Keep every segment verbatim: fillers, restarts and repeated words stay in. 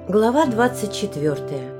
Глава двадцать четвёртая.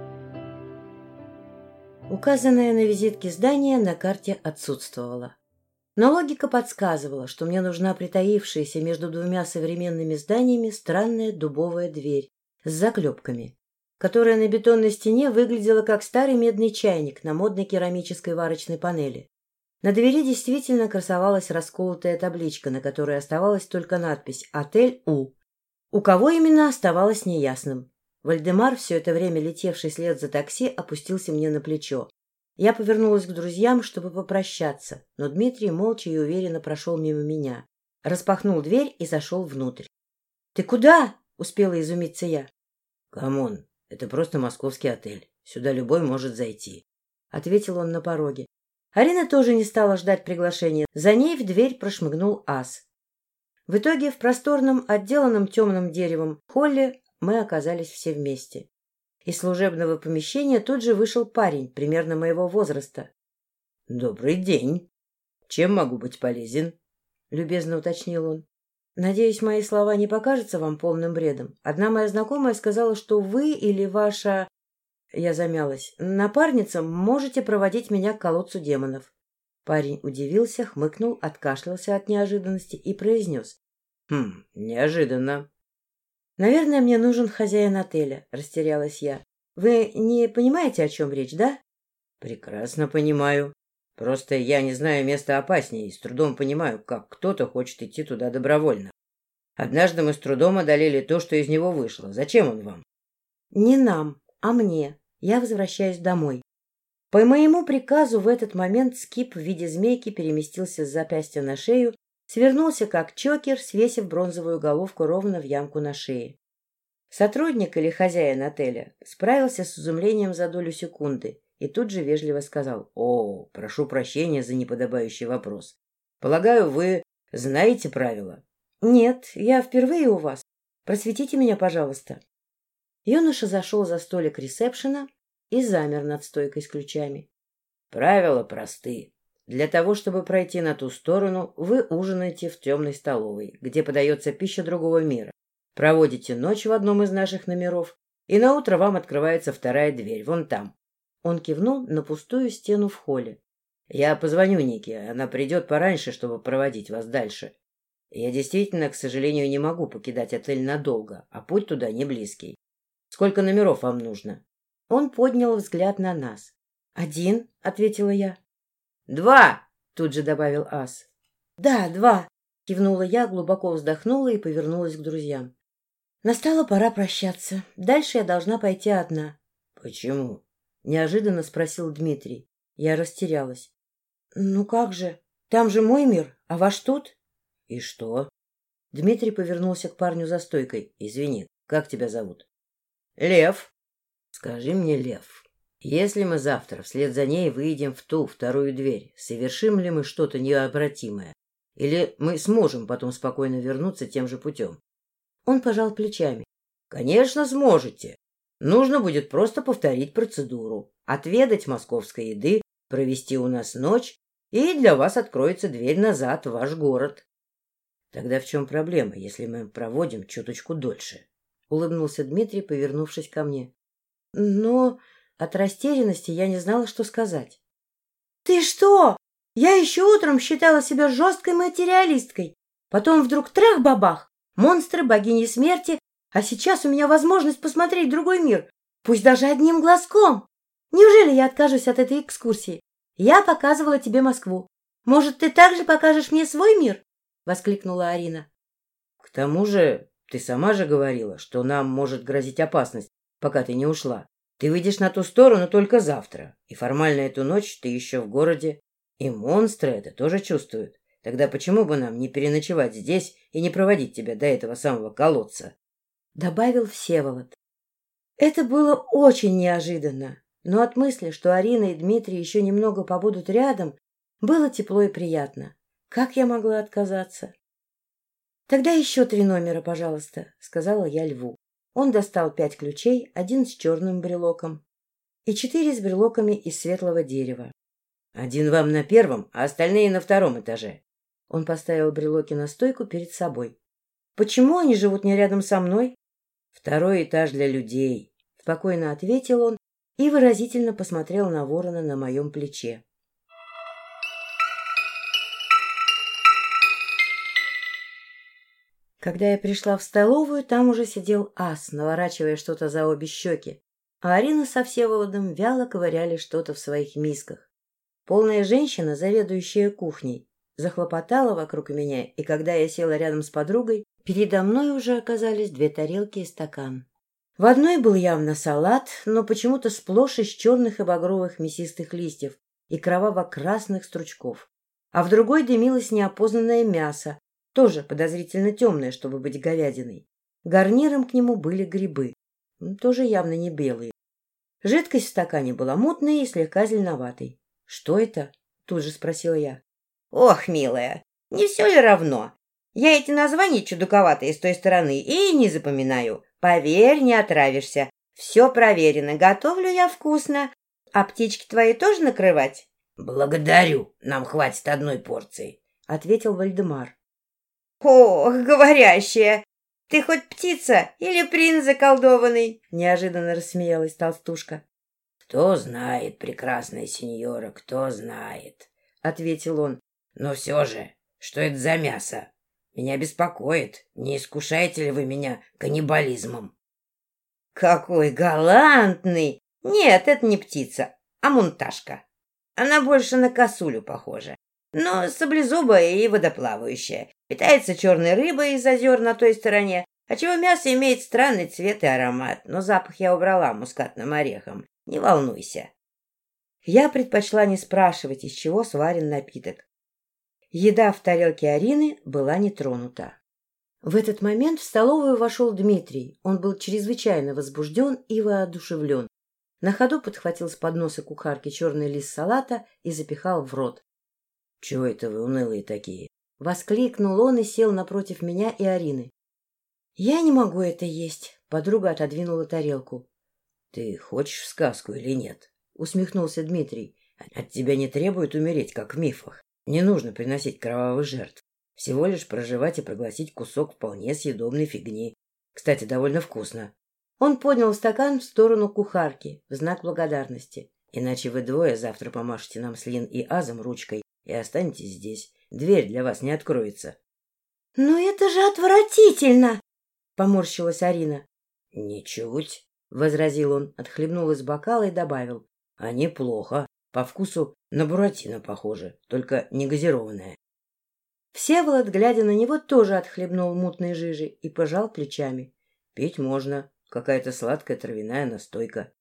Указанное на визитке здание на карте отсутствовало. Но логика подсказывала, что мне нужна притаившаяся между двумя современными зданиями странная дубовая дверь с заклепками, которая на бетонной стене выглядела как старый медный чайник на модной керамической варочной панели. На двери действительно красовалась расколотая табличка, на которой оставалась только надпись «Отель У». У кого именно, оставалось неясным. Вальдемар, все это время летевший вслед за такси, опустился мне на плечо. Я повернулась к друзьям, чтобы попрощаться, но Дмитрий молча и уверенно прошел мимо меня, распахнул дверь и зашел внутрь. — Ты куда? — успела изумиться я. — Камон, это просто московский отель. Сюда любой может зайти, — ответил он на пороге. Арина тоже не стала ждать приглашения. За ней в дверь прошмыгнул ас. В итоге в просторном, отделанном темным деревом холле мы оказались все вместе. Из служебного помещения тут же вышел парень, примерно моего возраста. — Добрый день. Чем могу быть полезен? — любезно уточнил он. — Надеюсь, мои слова не покажутся вам полным бредом. Одна моя знакомая сказала, что вы или ваша... Я замялась. Напарница можете проводить меня к колодцу демонов. Парень удивился, хмыкнул, откашлялся от неожиданности и произнес. — Хм, неожиданно. «Наверное, мне нужен хозяин отеля», — растерялась я. «Вы не понимаете, о чем речь, да?» «Прекрасно понимаю. Просто я не знаю места опаснее и с трудом понимаю, как кто-то хочет идти туда добровольно. Однажды мы с трудом одолели то, что из него вышло. Зачем он вам?» «Не нам, а мне. Я возвращаюсь домой». По моему приказу в этот момент скип в виде змейки переместился с запястья на шею, свернулся как чокер, свесив бронзовую головку ровно в ямку на шее. Сотрудник или хозяин отеля справился с изумлением за долю секунды и тут же вежливо сказал: «О, прошу прощения за неподобающий вопрос. Полагаю, вы знаете правила?» «Нет, я впервые у вас. Просветите меня, пожалуйста». Юноша зашел за столик ресепшена и замер над стойкой с ключами. «Правила просты. Для того, чтобы пройти на ту сторону, вы ужинаете в темной столовой, где подается пища другого мира. Проводите ночь в одном из наших номеров, и наутро вам открывается вторая дверь, вон там». Он кивнул на пустую стену в холле. «Я позвоню Нике, она придет пораньше, чтобы проводить вас дальше. Я действительно, к сожалению, не могу покидать отель надолго, а путь туда не близкий. Сколько номеров вам нужно?» Он поднял взгляд на нас. «Один», — ответила я. «Два!» — тут же добавил ас. «Да, два!» — кивнула я, глубоко вздохнула и повернулась к друзьям. Настала пора прощаться. Дальше я должна пойти одна. «Почему?» — неожиданно спросил Дмитрий. Я растерялась. «Ну как же? Там же мой мир, а ваш тут?» «И что?» Дмитрий повернулся к парню за стойкой. «Извини, как тебя зовут?» «Лев». «Скажи мне, Лев, если мы завтра вслед за ней выйдем в ту вторую дверь, совершим ли мы что-то необратимое? Или мы сможем потом спокойно вернуться тем же путем?» Он пожал плечами. «Конечно, сможете. Нужно будет просто повторить процедуру, отведать московской еды, провести у нас ночь, и для вас откроется дверь назад в ваш город». «Тогда в чем проблема, если мы проводим чуточку дольше?» — улыбнулся Дмитрий, повернувшись ко мне. Но от растерянности я не знала, что сказать. «Ты что? Я еще утром считала себя жесткой материалисткой. Потом вдруг трах-бабах! Монстры, богини смерти, а сейчас у меня возможность посмотреть другой мир, пусть даже одним глазком. Неужели я откажусь от этой экскурсии? Я показывала тебе Москву. Может, ты также покажешь мне свой мир?» — воскликнула Арина. «К тому же ты сама же говорила, что нам может грозить опасность, пока ты не ушла. Ты выйдешь на ту сторону только завтра, и формально эту ночь ты еще в городе. И монстры это тоже чувствуют. Тогда почему бы нам не переночевать здесь и не проводить тебя до этого самого колодца?» — добавил Всеволод. Это было очень неожиданно, но от мысли, что Арина и Дмитрий еще немного побудут рядом, было тепло и приятно. Как я могла отказаться? «Тогда еще три номера, пожалуйста», — сказала я Льву. Он достал пять ключей, один с черным брелоком и четыре с брелоками из светлого дерева. «Один вам на первом, а остальные на втором этаже». Он поставил брелоки на стойку перед собой. «Почему они живут не рядом со мной?» Второй этаж для людей, — спокойно ответил он и выразительно посмотрел на ворона на моем плече. Когда я пришла в столовую, там уже сидел ас, наворачивая что-то за обе щеки, а Арина со Всеволодом вяло ковыряли что-то в своих мисках. Полная женщина, заведующая кухней, захлопотала вокруг меня, и когда я села рядом с подругой, передо мной уже оказались две тарелки и стакан. В одной был явно салат, но почему-то сплошь из черных и багровых мясистых листьев и кроваво-красных стручков, а в другой дымилось неопознанное мясо, тоже подозрительно темное, чтобы быть говядиной. Гарниром к нему были грибы, тоже явно не белые. Жидкость в стакане была мутной и слегка зеленоватой. — Что это? — тут же спросила я. — Ох, милая, не все ли равно? Я эти названия чудаковатые с той стороны и не запоминаю. Поверь, не отравишься. Все проверено, готовлю я вкусно. А птички твои тоже накрывать? — Благодарю, нам хватит одной порции, — ответил Вальдемар. — Ох, говорящая! Ты хоть птица или принц заколдованный? — неожиданно рассмеялась толстушка. — Кто знает, прекрасная сеньора, кто знает, — ответил он. — Но все же, что это за мясо? Меня беспокоит, не искушаете ли вы меня каннибализмом? — Какой галантный! Нет, это не птица, а мунташка. Она больше на косулю похожа, но саблезубая и водоплавающая. Питается черной рыбой из озер на той стороне, отчего мясо имеет странный цвет и аромат, но запах я убрала мускатным орехом. Не волнуйся. Я предпочла не спрашивать, из чего сварен напиток. Еда в тарелке Арины была не тронута. В этот момент в столовую вошел Дмитрий. Он был чрезвычайно возбужден и воодушевлен. На ходу подхватил с подноса кухарки черный лист салата и запихал в рот. — Чего это вы унылые такие? — воскликнул он и сел напротив меня и Арины. — Я не могу это есть. Подруга отодвинула тарелку. — Ты хочешь сказку или нет? — усмехнулся Дмитрий. — От тебя не требуют умереть, как в мифах. Не нужно приносить кровавых жертв. Всего лишь прожевать и проглотить кусок вполне съедобной фигни. Кстати, довольно вкусно. Он поднял стакан в сторону кухарки в знак благодарности. Иначе вы двое завтра помашете нам с Лин и Азом ручкой и останетесь здесь. Дверь для вас не откроется. — Но это же отвратительно! — поморщилась Арина. — Ничуть, — возразил он, отхлебнул из бокала и добавил. — А неплохо. По вкусу на буратино похоже, только не газированное. Всеволод, глядя на него, тоже отхлебнул мутной жижи и пожал плечами. — Пить можно. Какая-то сладкая травяная настойка.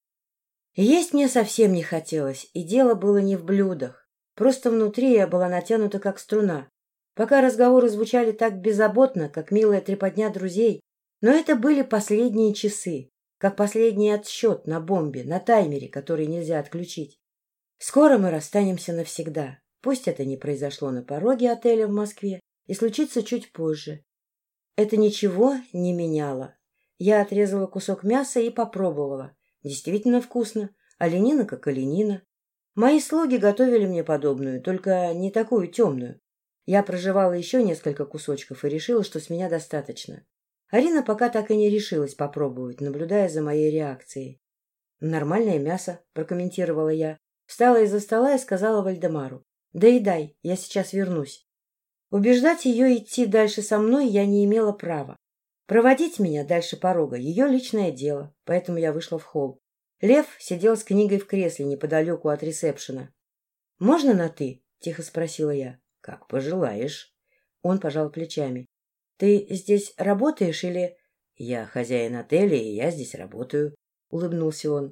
Есть мне совсем не хотелось, и дело было не в блюдах. Просто внутри я была натянута, как струна. Пока разговоры звучали так беззаботно, как милая трепотня друзей, но это были последние часы, как последний отсчет на бомбе, на таймере, который нельзя отключить. Скоро мы расстанемся навсегда. Пусть это не произошло на пороге отеля в Москве и случится чуть позже. Это ничего не меняло. Я отрезала кусок мяса и попробовала. Действительно вкусно. Оленина как оленина. Мои слуги готовили мне подобную, только не такую темную. Я прожевала еще несколько кусочков и решила, что с меня достаточно. Арина пока так и не решилась попробовать, наблюдая за моей реакцией. «Нормальное мясо», — прокомментировала я. Встала из-за стола и сказала Вальдемару: «Доедай, я сейчас вернусь». Убеждать ее идти дальше со мной я не имела права. Проводить меня дальше порога — ее личное дело, поэтому я вышла в холл. Лев сидел с книгой в кресле неподалеку от ресепшена. — Можно на «ты»? — тихо спросила я. — Как пожелаешь. Он пожал плечами. — Ты здесь работаешь или... — Я хозяин отеля, и я здесь работаю, — улыбнулся он.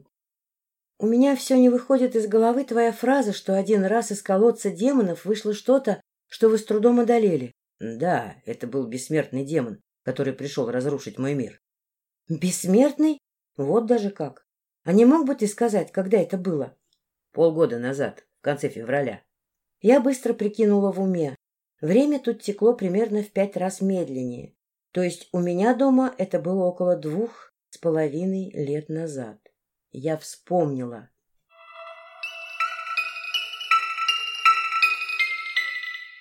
— У меня все не выходит из головы твоя фраза, что один раз из колодца демонов вышло что-то, что вы с трудом одолели. — Да, это был бессмертный демон, который пришел разрушить мой мир. — Бессмертный? Вот даже как. А не мог бы ты сказать, когда это было? — Полгода назад, в конце февраля. Я быстро прикинула в уме. Время тут текло примерно в пять раз медленнее. То есть у меня дома это было около двух с половиной лет назад. Я вспомнила.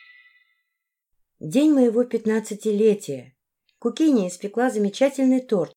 День моего пятнадцатилетия. Кукиня испекла замечательный торт.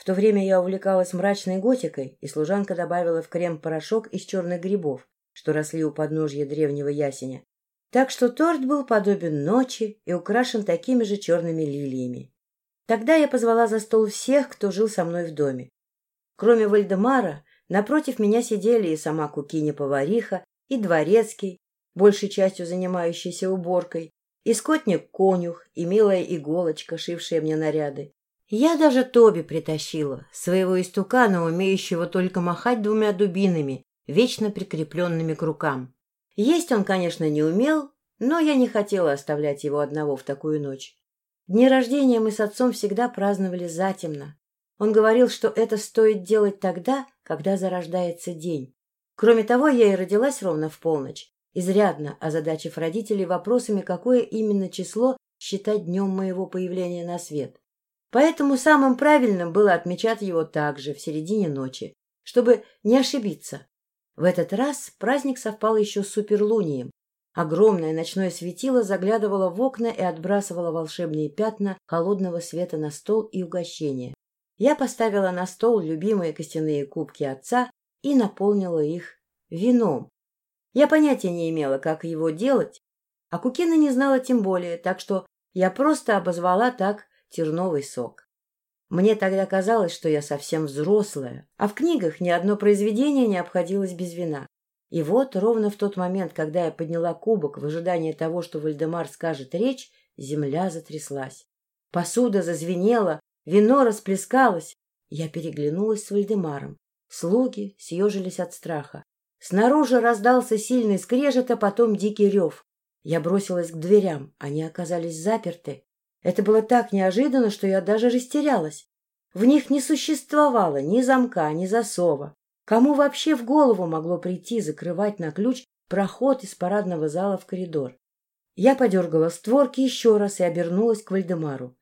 В то время я увлекалась мрачной готикой, и служанка добавила в крем порошок из черных грибов, что росли у подножья древнего ясеня. Так что торт был подобен ночи и украшен такими же черными лилиями. Тогда я позвала за стол всех, кто жил со мной в доме. Кроме Вальдемара, напротив меня сидели и сама кукиня-повариха, и дворецкий, большей частью занимающийся уборкой, и скотник-конюх, и милая иголочка, шившая мне наряды. Я даже Тоби притащила, своего истукана, умеющего только махать двумя дубинами, вечно прикрепленными к рукам. Есть он, конечно, не умел, но я не хотела оставлять его одного в такую ночь. Дни рождения мы с отцом всегда праздновали затемно. Он говорил, что это стоит делать тогда, когда зарождается день. Кроме того, я и родилась ровно в полночь, изрядно озадачив родителей вопросами, какое именно число считать днем моего появления на свет. Поэтому самым правильным было отмечать его также в середине ночи, чтобы не ошибиться. В этот раз праздник совпал еще с суперлунием. Огромное ночное светило заглядывало в окна и отбрасывало волшебные пятна холодного света на стол и угощения. Я поставила на стол любимые костяные кубки отца и наполнила их вином. Я понятия не имела, как его делать, а Кукина не знала тем более, так что я просто обозвала так терновый сок. Мне тогда казалось, что я совсем взрослая, а в книгах ни одно произведение не обходилось без вина. И вот ровно в тот момент, когда я подняла кубок в ожидании того, что Вальдемар скажет речь, земля затряслась. Посуда зазвенела, вино расплескалось. Я переглянулась с Вальдемаром. Слуги съежились от страха. Снаружи раздался сильный скрежет, а потом дикий рев. Я бросилась к дверям, они оказались заперты. Это было так неожиданно, что я даже растерялась. В них не существовало ни замка, ни засова. Кому вообще в голову могло прийти закрывать на ключ проход из парадного зала в коридор? Я подергала створки еще раз и обернулась к Вальдемару.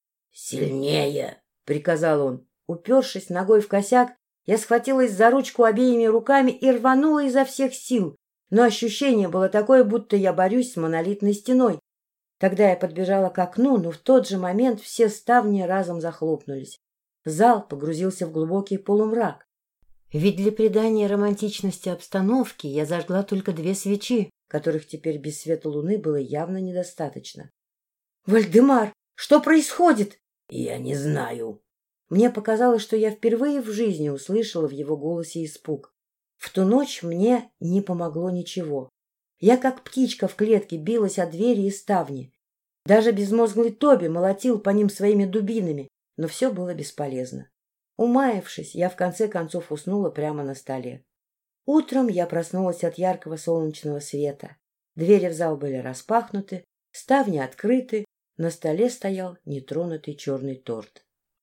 «Сильнее!» — приказал он. Упершись ногой в косяк, я схватилась за ручку обеими руками и рванула изо всех сил, но ощущение было такое, будто я борюсь с монолитной стеной. Тогда я подбежала к окну, но в тот же момент все ставни разом захлопнулись. Зал погрузился в глубокий полумрак. Ведь для придания романтичности обстановки я зажгла только две свечи, которых теперь без света луны было явно недостаточно. — Вальдемар, что происходит? — Я не знаю. Мне показалось, что я впервые в жизни услышала в его голосе испуг. В ту ночь мне не помогло ничего. Я, как птичка в клетке, билась о двери и ставни. Даже безмозглый Тоби молотил по ним своими дубинами, но все было бесполезно. Умаявшись, я в конце концов уснула прямо на столе. Утром я проснулась от яркого солнечного света. Двери в зал были распахнуты, ставни открыты, на столе стоял нетронутый черный торт.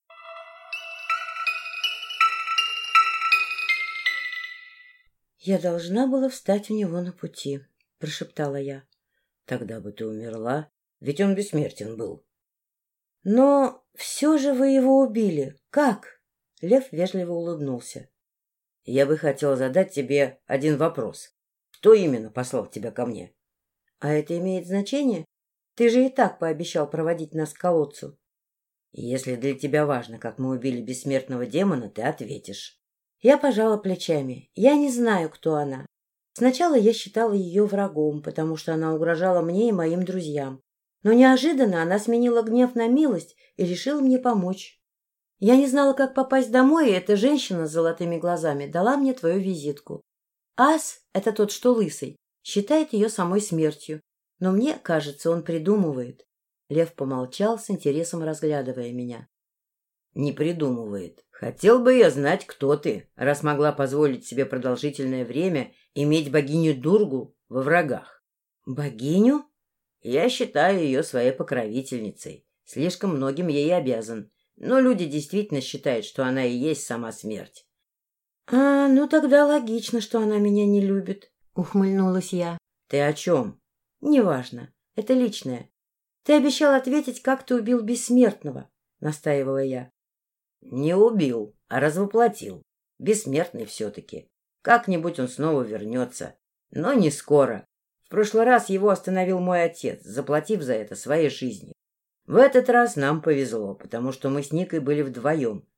«Я должна была встать у него на пути», — прошептала я. «Тогда бы ты умерла, ведь он бессмертен был». «Но все же вы его убили. Как?» Лев вежливо улыбнулся. «Я бы хотел задать тебе один вопрос. Кто именно послал тебя ко мне?» «А это имеет значение? Ты же и так пообещал проводить нас к колодцу». «Если для тебя важно, как мы убили бессмертного демона, ты ответишь». Я пожала плечами. Я не знаю, кто она. Сначала я считала ее врагом, потому что она угрожала мне и моим друзьям. Но неожиданно она сменила гнев на милость и решила мне помочь. Я не знала, как попасть домой, и эта женщина с золотыми глазами дала мне твою визитку. Ас, это тот, что лысый, считает ее самой смертью. Но мне кажется, он придумывает. Лев помолчал, с интересом разглядывая меня. «Не придумывает. Хотел бы я знать, кто ты, раз могла позволить себе продолжительное время иметь богиню Дургу во врагах». «Богиню?» «Я считаю ее своей покровительницей. Слишком многим ей обязан. Но люди действительно считают, что она и есть сама смерть». «А, ну тогда логично, что она меня не любит», — ухмыльнулась я. «Ты о чем?» «Неважно. Это личное. Ты обещал ответить, как ты убил бессмертного», — настаивала я. «Не убил, а развоплотил. Бессмертный все-таки. Как-нибудь он снова вернется. Но не скоро. В прошлый раз его остановил мой отец, заплатив за это своей жизнью. В этот раз нам повезло, потому что мы с Никой были вдвоем,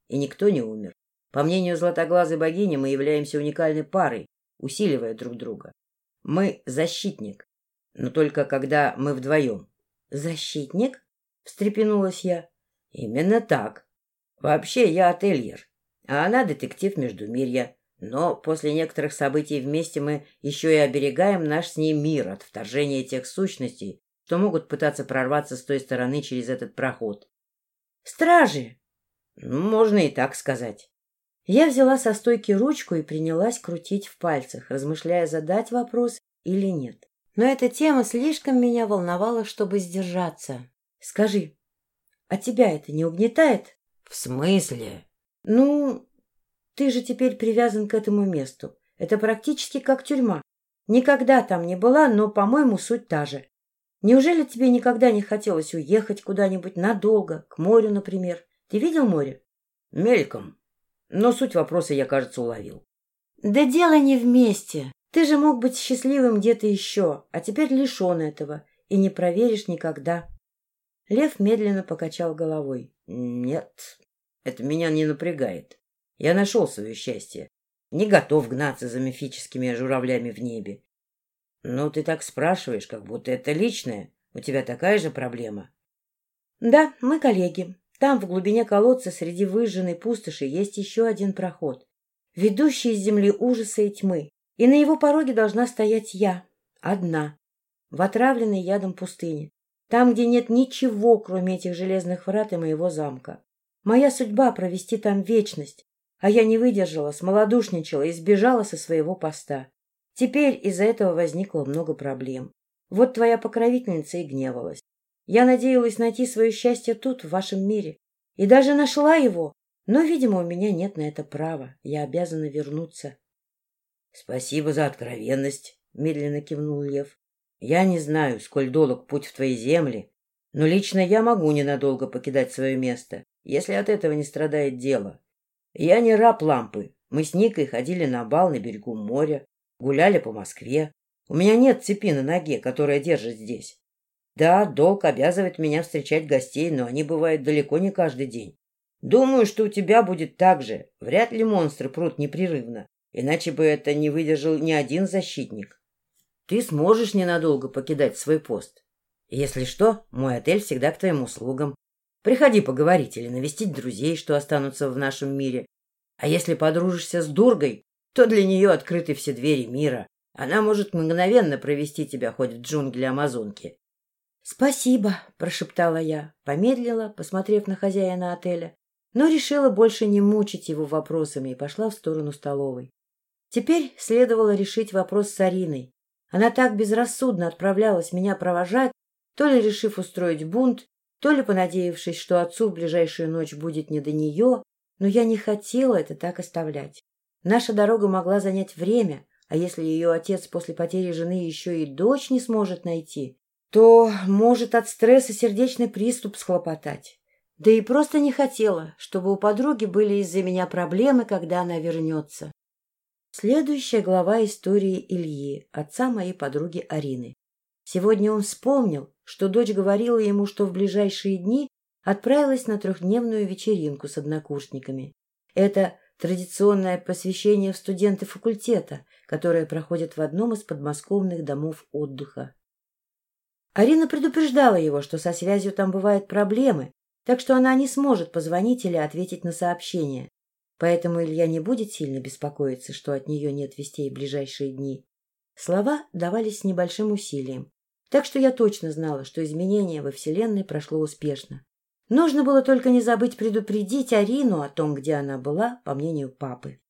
и никто не умер. По мнению златоглазой богини, мы являемся уникальной парой, усиливая друг друга. Мы защитник, но только когда мы вдвоем. — Защитник? — встрепенулась я. — Именно так. Вообще я ательер, а она детектив Междумирья. Но после некоторых событий вместе мы еще и оберегаем наш с ней мир от вторжения тех сущностей, что могут пытаться прорваться с той стороны через этот проход. — Стражи! Ну, можно и так сказать. Я взяла со стойки ручку и принялась крутить в пальцах, размышляя, задать вопрос или нет. Но эта тема слишком меня волновала, чтобы сдержаться. — Скажи, а тебя это не угнетает? — В смысле? — Ну... Ты же теперь привязан к этому месту. Это практически как тюрьма. Никогда там не была, но, по-моему, суть та же. Неужели тебе никогда не хотелось уехать куда-нибудь надолго, к морю, например? Ты видел море? Мельком. Но суть вопроса я, кажется, уловил. Да дело не вместе. Ты же мог быть счастливым где-то еще, а теперь лишен этого, и не проверишь никогда. Лев медленно покачал головой. Нет, это меня не напрягает. Я нашел свое счастье. Не готов гнаться за мифическими журавлями в небе. Ну, ты так спрашиваешь, как будто это личное. У тебя такая же проблема? Да, мы коллеги. Там, в глубине колодца, среди выжженной пустоши, есть еще один проход, ведущий из земли ужаса и тьмы. И на его пороге должна стоять я, одна, в отравленной ядом пустыне. Там, где нет ничего, кроме этих железных врат и моего замка. Моя судьба — провести там вечность. А я не выдержала, смолодушничала и сбежала со своего поста. Теперь из-за этого возникло много проблем. Вот твоя покровительница и гневалась. Я надеялась найти свое счастье тут, в вашем мире. И даже нашла его. Но, видимо, у меня нет на это права. Я обязана вернуться. — Спасибо за откровенность, — медленно кивнул Лев. — Я не знаю, сколь долг путь в твои земли, но лично я могу ненадолго покидать свое место, если от этого не страдает дело. Я не раб лампы. Мы с Никой ходили на бал на берегу моря, гуляли по Москве. У меня нет цепи на ноге, которая держит здесь. Да, долг обязывает меня встречать гостей, но они бывают далеко не каждый день. Думаю, что у тебя будет так же. Вряд ли монстры прут непрерывно, иначе бы это не выдержал ни один защитник. Ты сможешь ненадолго покидать свой пост. Если что, мой отель всегда к твоим услугам. Приходи поговорить или навестить друзей, что останутся в нашем мире. А если подружишься с Дургой, то для нее открыты все двери мира. Она может мгновенно провести тебя хоть в джунгли Амазонки. — Спасибо, — прошептала я, помедлила, посмотрев на хозяина отеля, но решила больше не мучить его вопросами и пошла в сторону столовой. Теперь следовало решить вопрос с Ариной. Она так безрассудно отправлялась меня провожать, то ли решив устроить бунт, то ли понадеявшись, что отцу в ближайшую ночь будет не до нее, но я не хотела это так оставлять. Наша дорога могла занять время, а если ее отец после потери жены еще и дочь не сможет найти, то может от стресса сердечный приступ схлопотать. Да и просто не хотела, чтобы у подруги были из-за меня проблемы, когда она вернется. Следующая глава истории Ильи, отца моей подруги Арины. Сегодня он вспомнил, что дочь говорила ему, что в ближайшие дни отправилась на трехдневную вечеринку с однокурсниками. Это традиционное посвящение в студенты факультета, которое проходит в одном из подмосковных домов отдыха. Арина предупреждала его, что со связью там бывают проблемы, так что она не сможет позвонить или ответить на сообщение. Поэтому Илья не будет сильно беспокоиться, что от нее нет вестей в ближайшие дни. Слова давались с небольшим усилием, так что я точно знала, что изменение во Вселенной прошло успешно. Нужно было только не забыть предупредить Арину о том, где она была, по мнению папы.